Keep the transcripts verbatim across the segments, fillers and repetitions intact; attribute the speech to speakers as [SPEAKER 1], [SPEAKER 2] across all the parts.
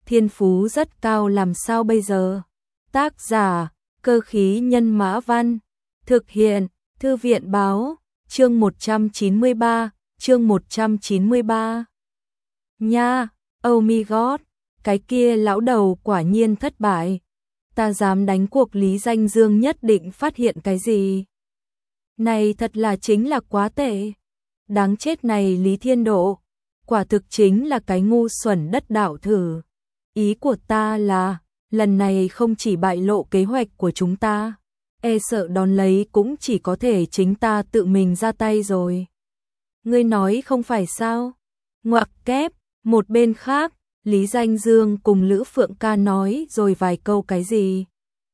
[SPEAKER 1] thiên phú rất cao làm sao bây giờ? Tác giả, Cơ khí nhân mã văn, thực hiện, Thư viện báo, chương một trăm chín mươi ba, chương một trăm chín mươi ba. Nha, oh my god, cái kia lão đầu quả nhiên thất bại. Ta dám đánh cuộc Lý Danh Dương nhất định phát hiện cái gì. Này thật là chính là quá tệ. Đáng chết này Lý Thiên Độ, quả thực chính là cái ngu xuẩn đất đảo thử. Ý của ta là, lần này không chỉ bại lộ kế hoạch của chúng ta, e sợ đón lấy cũng chỉ có thể chính ta tự mình ra tay rồi. Ngươi nói không phải sao? Ngoặc kép, một bên khác, Lý Danh Dương cùng Lữ Phượng Ca nói rồi vài câu cái gì.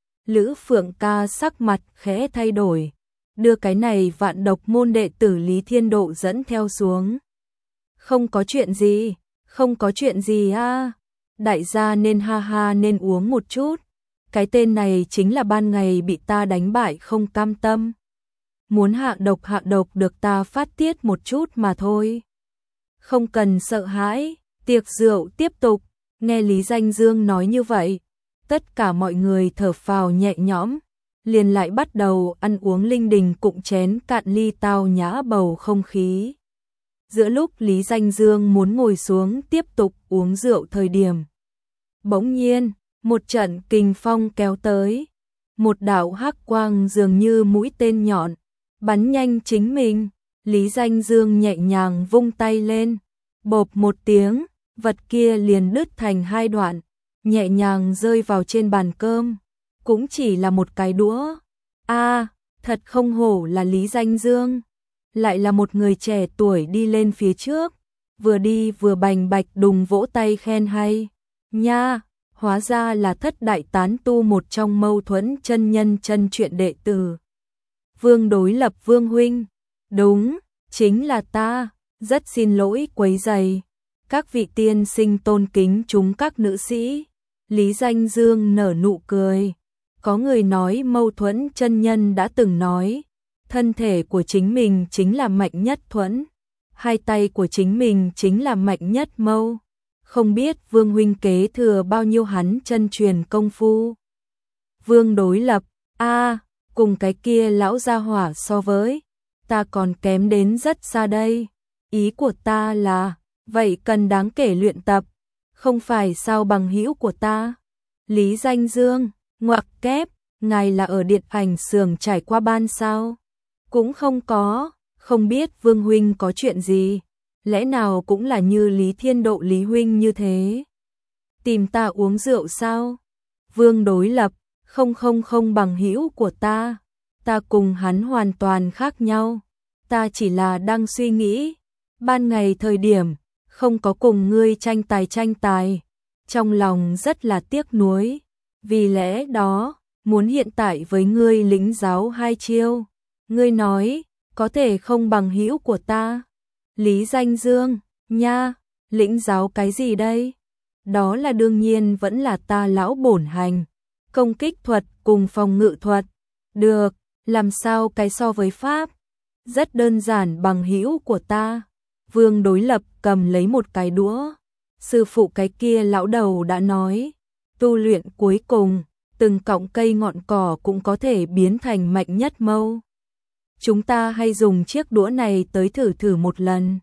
[SPEAKER 1] Lữ Phượng Ca sắc mặt khẽ thay đổi, đưa cái này vạn độc môn đệ tử Lý Thiên Độ dẫn theo xuống. Không có chuyện gì, không có chuyện gì a. Đại gia nên ha ha nên uống một chút. Cái tên này chính là ban ngày bị ta đánh bại không cam tâm. Muốn hạ độc hạ độc được ta phát tiết một chút mà thôi. Không cần sợ hãi, tiệc rượu tiếp tục. Nghe Lý Danh Dương nói như vậy, tất cả mọi người thở phào nhẹ nhõm, liền lại bắt đầu ăn uống linh đình cụng chén cạn ly tao nhã bầu không khí. Giữa lúc Lý Danh Dương muốn ngồi xuống tiếp tục uống rượu thời điểm, bỗng nhiên, một trận kình phong kéo tới, một đạo hắc quang dường như mũi tên nhọn, bắn nhanh chính mình. Lý Danh Dương nhẹ nhàng vung tay lên, bộp một tiếng, vật kia liền đứt thành hai đoạn, nhẹ nhàng rơi vào trên bàn cơm, cũng chỉ là một cái đũa. A, à, thật không hổ là Lý Danh Dương, lại là một người trẻ tuổi đi lên phía trước, vừa đi vừa bành bạch đùng vỗ tay khen hay. Nha, hóa ra là thất đại tán tu một trong Mâu Thuẫn chân nhân chân truyện đệ tử. Vương Đối Lập Vương huynh, đúng, chính là ta, rất xin lỗi quấy rầy. Các vị tiên sinh tôn kính chúng các nữ sĩ. Lý Danh Dương nở nụ cười. Có người nói Mâu Thuẫn chân nhân đã từng nói, thân thể của chính mình chính là mạnh nhất thuẫn, hai tay của chính mình chính là mạnh nhất mâu. Không biết Vương huynh kế thừa bao nhiêu hắn chân truyền công phu. Vương Đối Lập, a, à, cùng cái kia lão gia hỏa so với, ta còn kém đến rất xa đây. Ý của ta là, vậy cần đáng kể luyện tập, không phải sao bằng hữu của ta. Lý Danh Dương, ngoặc kép, ngài là ở điện ảnh xưởng trải qua ban sao? Cũng không có, không biết Vương huynh có chuyện gì, lẽ nào cũng là như Lý Thiên Độ Lý huynh như thế. Tìm ta uống rượu sao? Vương Đối Lập, không không không bằng hữu của ta, ta cùng hắn hoàn toàn khác nhau, ta chỉ là đang suy nghĩ, ban ngày thời điểm, không có cùng ngươi tranh tài tranh tài, trong lòng rất là tiếc nuối, vì lẽ đó, muốn hiện tại với ngươi lĩnh giáo hai chiêu. Ngươi nói, có thể không bằng hữu của ta. Lý Danh Dương, nha, lĩnh giáo cái gì đây? Đó là đương nhiên vẫn là ta lão bổn hành, công kích thuật cùng phòng ngự thuật. Được, làm sao cái so với pháp? Rất đơn giản bằng hữu của ta. Vương Đối Lập cầm lấy một cái đũa. Sư phụ cái kia lão đầu đã nói, tu luyện cuối cùng, từng cọng cây ngọn cỏ cũng có thể biến thành mạnh nhất mâu. Chúng ta hay dùng chiếc đũa này tới thử thử một lần.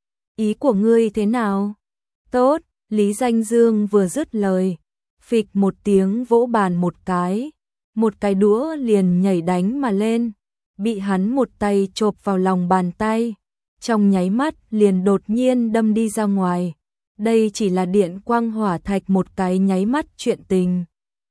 [SPEAKER 1] Ý của ngươi thế nào? Tốt, Lý Danh Dương vừa dứt lời, phịch một tiếng vỗ bàn một cái, một cái đũa liền nhảy đánh mà lên, bị hắn một tay chộp vào lòng bàn tay, trong nháy mắt liền đột nhiên đâm đi ra ngoài. Đây chỉ là điện quang hỏa thạch một cái nháy mắt chuyện tình.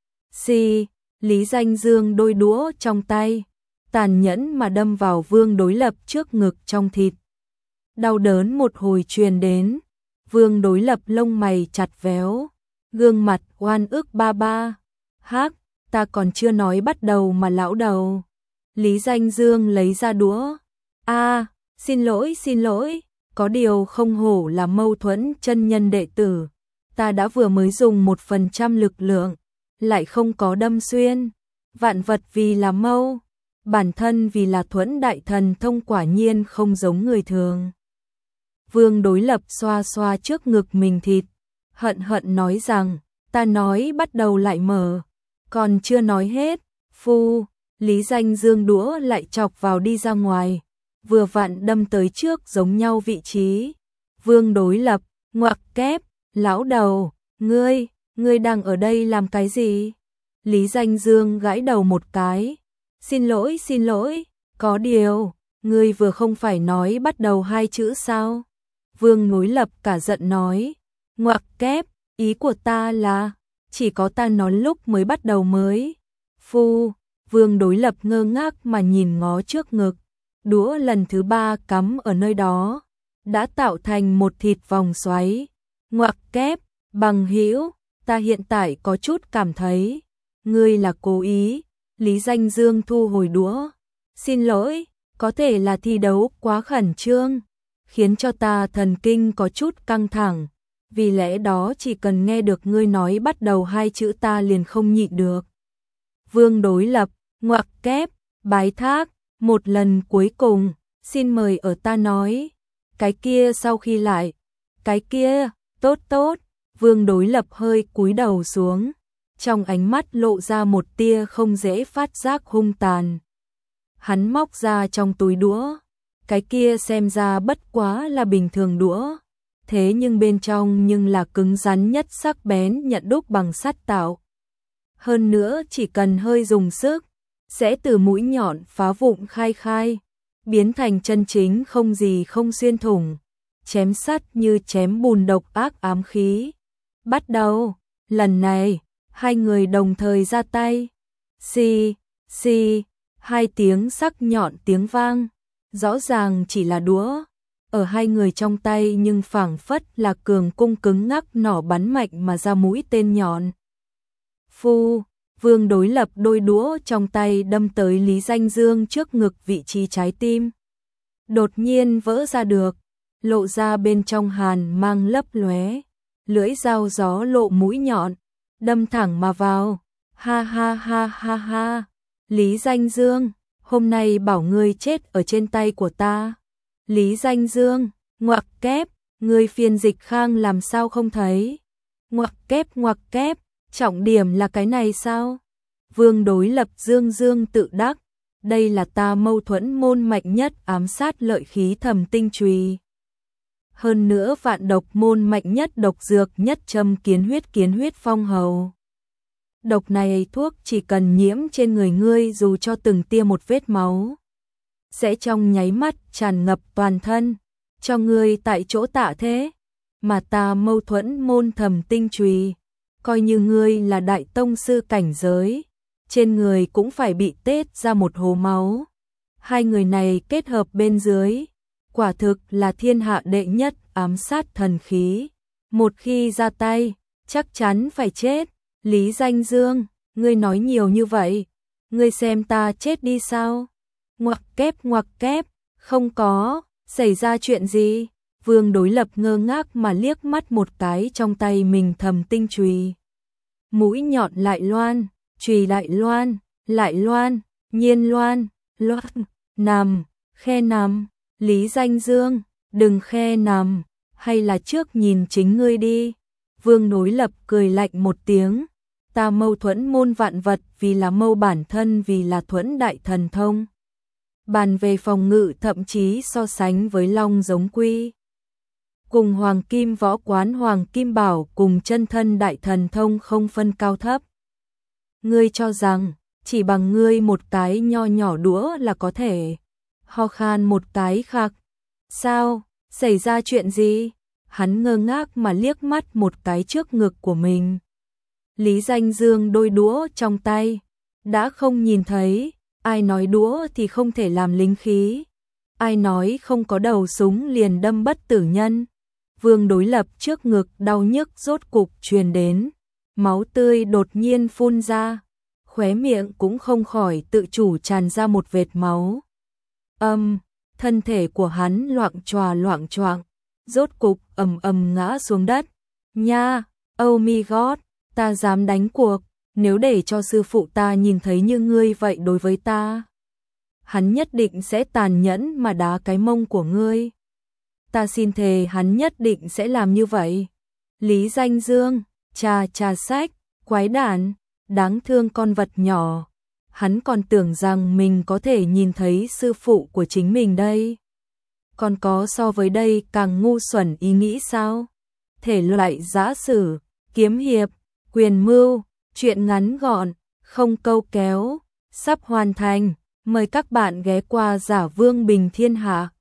[SPEAKER 1] Xì, Lý Danh Dương đôi đũa trong tay, tàn nhẫn mà đâm vào Vương Đối Lập trước ngực trong thịt. Đau đớn một hồi truyền đến, Vương Đối Lập lông mày chặt véo, gương mặt oan ức ba ba. Hắc, ta còn chưa nói bắt đầu mà lão đầu. Lý Danh Dương lấy ra đũa. A, à, xin lỗi xin lỗi, có điều không hổ là Mâu Thuẫn chân nhân đệ tử. Ta đã vừa mới dùng một phần trăm lực lượng, lại không có đâm xuyên. Vạn vật vì là mâu, bản thân vì là thuẫn đại thần thông quả nhiên không giống người thường. Vương Đối Lập xoa xoa trước ngực mình thịt, hận hận nói rằng, Ta nói bắt đầu lại mở, còn chưa nói hết, phu, Lý Danh Dương đũa lại chọc vào đi ra ngoài, vừa vặn đâm tới trước giống nhau vị trí. Vương Đối Lập, ngoặc kép, lão đầu, ngươi, ngươi đang ở đây làm cái gì? Lý Danh Dương gãi đầu một cái, xin lỗi xin lỗi, có điều, ngươi vừa không phải nói bắt đầu hai chữ sao? Vương Đối Lập cả giận nói, ngoặc kép, ý của ta là, chỉ có ta nói lúc mới bắt đầu mới. Phu, Vương Đối Lập ngơ ngác mà nhìn ngó trước ngực, đũa lần thứ ba cắm ở nơi đó, đã tạo thành một thịt vòng xoáy. Ngoặc kép, bằng hữu, ta hiện tại có chút cảm thấy, ngươi là cố ý. Lý Danh Dương thu hồi đũa, xin lỗi, có thể là thi đấu quá khẩn trương, khiến cho ta thần kinh có chút căng thẳng, vì lẽ đó chỉ cần nghe được ngươi nói bắt đầu hai chữ ta liền không nhịn được. Vương Đối Lập, ngoặc kép, bái thác, một lần cuối cùng, xin mời ở ta nói, cái kia sau khi lại, cái kia, tốt tốt, Vương Đối Lập hơi cúi đầu xuống, trong ánh mắt lộ ra một tia không dễ phát giác hung tàn. Hắn móc ra trong túi đũa, cái kia xem ra bất quá là bình thường đũa, thế nhưng bên trong nhưng là cứng rắn nhất sắc bén nhận đúc bằng sắt tạo. Hơn nữa chỉ cần hơi dùng sức, sẽ từ mũi nhọn phá vụn khai khai, biến thành chân chính không gì không xuyên thủng, chém sắt như chém bùn độc ác ám khí. Bắt đầu, lần này, hai người đồng thời ra tay. Xì, xì, hai tiếng sắc nhọn tiếng vang, rõ ràng chỉ là đũa, ở hai người trong tay nhưng phảng phất là cường cung cứng ngắc nỏ bắn mạnh mà ra mũi tên nhọn. Phu, Vương Đối Lập đôi đũa trong tay đâm tới Lý Danh Dương trước ngực vị trí trái tim. Đột nhiên vỡ ra được, lộ ra bên trong hàn mang lấp lóe, lưỡi dao gió lộ mũi nhọn, đâm thẳng mà vào. Ha ha ha ha ha, Lý Danh Dương, hôm nay bảo ngươi chết ở trên tay của ta. Lý Danh Dương, ngoặc kép, ngươi phiên dịch khang làm sao không thấy? Ngoặc kép ngoặc kép, trọng điểm là cái này sao? Vương Đối Lập dương dương tự đắc, đây là ta mâu thuẫn môn mạnh nhất ám sát lợi khí thầm tinh chùy. Hơn nữa vạn độc môn mạnh nhất độc dược nhất châm kiến huyết kiến huyết phong hầu. Độc này thuốc chỉ cần nhiễm trên người ngươi dù cho từng tia một vết máu, sẽ trong nháy mắt tràn ngập toàn thân, cho ngươi tại chỗ tạ thế. Mà ta mâu thuẫn môn thầm tinh chùy, coi như ngươi là đại tông sư cảnh giới, trên người cũng phải bị tết ra một hố máu. Hai người này kết hợp bên dưới, quả thực là thiên hạ đệ nhất ám sát thần khí. Một khi ra tay, chắc chắn phải chết. Lý Danh Dương, ngươi nói nhiều như vậy, ngươi xem ta chết đi sao? Ngoặc kép ngoặc kép, không có, xảy ra chuyện gì? Vương Đối Lập ngơ ngác mà liếc mắt một cái trong tay mình thầm tinh chùy. Mũi nhọn lại loan, chùy lại loan, lại loan, nhiên loan, loan, nằm, khe nằm. Lý Danh Dương, đừng khe nằm, hay là trước nhìn chính ngươi đi. Vương Đối Lập cười lạnh một tiếng, ta mâu thuẫn môn vạn vật vì là mâu bản thân vì là thuẫn đại thần thông. Bàn về phòng ngự thậm chí so sánh với long giống quy. Cùng Hoàng Kim Võ Quán Hoàng Kim Bảo cùng chân thân đại thần thông không phân cao thấp. Ngươi cho rằng, chỉ bằng ngươi một cái nho nhỏ đũa là có thể. Ho khan một cái khạc. Sao, xảy ra chuyện gì? Hắn ngơ ngác mà liếc mắt một cái trước ngực của mình. Lý Danh Dương đôi đũa trong tay, đã không nhìn thấy, ai nói đũa thì không thể làm linh khí, ai nói không có đầu súng liền đâm bất tử nhân. Vương Đối Lập trước ngực đau nhức rốt cục truyền đến, máu tươi đột nhiên phun ra, khóe miệng cũng không khỏi tự chủ tràn ra một vệt máu. Âm, thân thể của hắn loạng choạng loạng choạng, rốt cục ầm ầm ngã xuống đất. Nha, oh my god, ta dám đánh cuộc, nếu để cho sư phụ ta nhìn thấy như ngươi vậy đối với ta, hắn nhất định sẽ tàn nhẫn mà đá cái mông của ngươi. Ta xin thề hắn nhất định sẽ làm như vậy. Lý Danh Dương, Cha cha sách, quái đản, đáng thương con vật nhỏ. Hắn còn tưởng rằng mình có thể nhìn thấy sư phụ của chính mình đây. Còn có so với đây càng ngu xuẩn ý nghĩ sao? Thể loại giã sử, kiếm hiệp, quyền mưu, truyện ngắn gọn, không câu kéo, sắp hoàn thành. Mời các bạn ghé qua Giả Vương Bình Thiên Hạ.